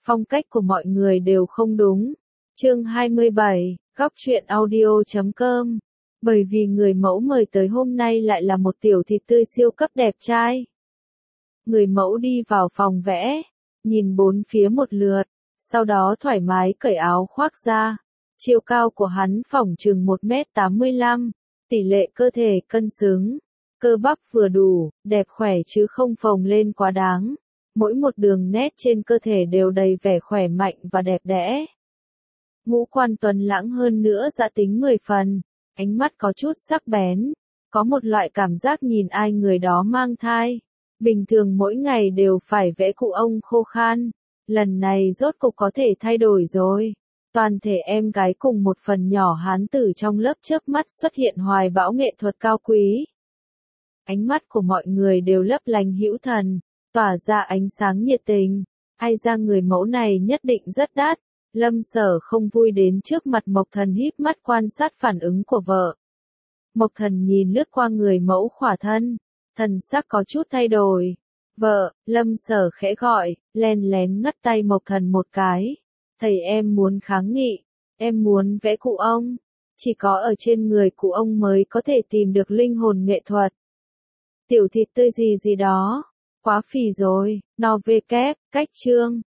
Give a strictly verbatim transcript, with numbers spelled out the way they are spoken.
Phong cách của mọi người đều không đúng. Chương hai mươi bảy, góc truyện audio chấm com. Bởi vì người mẫu mời tới hôm nay lại là một tiểu thịt tươi siêu cấp đẹp trai. Người mẫu đi vào phòng vẽ, nhìn bốn phía một lượt, sau đó thoải mái cởi áo khoác ra. Chiều cao của hắn phỏng chừng một mét tám mươi lăm, tỷ lệ cơ thể cân xứng, cơ bắp vừa đủ, đẹp khỏe chứ không phồng lên quá đáng. Mỗi một đường nét trên cơ thể đều đầy vẻ khỏe mạnh và đẹp đẽ. Ngũ quan tuấn lãng hơn nữa dã tính mười phần, ánh mắt có chút sắc bén, có một loại cảm giác nhìn ai người đó mang thai. Bình thường mỗi ngày đều phải vẽ cụ ông khô khan, lần này rốt cục có thể thay đổi rồi. Toàn thể em gái cùng một phần nhỏ hán tử trong lớp chớp mắt xuất hiện hoài bão nghệ thuật cao quý. Ánh mắt của mọi người đều lấp lánh hữu thần, tỏa ra ánh sáng nhiệt tình. Ai ra người mẫu này nhất định rất đắt. Lâm Sở không vui đến trước mặt Mộc Thần híp mắt quan sát phản ứng của vợ. Mộc Thần nhìn lướt qua người mẫu khỏa thân, thần sắc có chút thay đổi. Vợ, Lâm Sở khẽ gọi, len lén ngắt tay Mộc Thần một cái. Thầy em muốn kháng nghị, em muốn vẽ cụ ông. Chỉ có ở trên người cụ ông mới có thể tìm được linh hồn nghệ thuật. Tiểu thịt tươi gì gì đó, quá phì rồi, no vê kép, cách chương.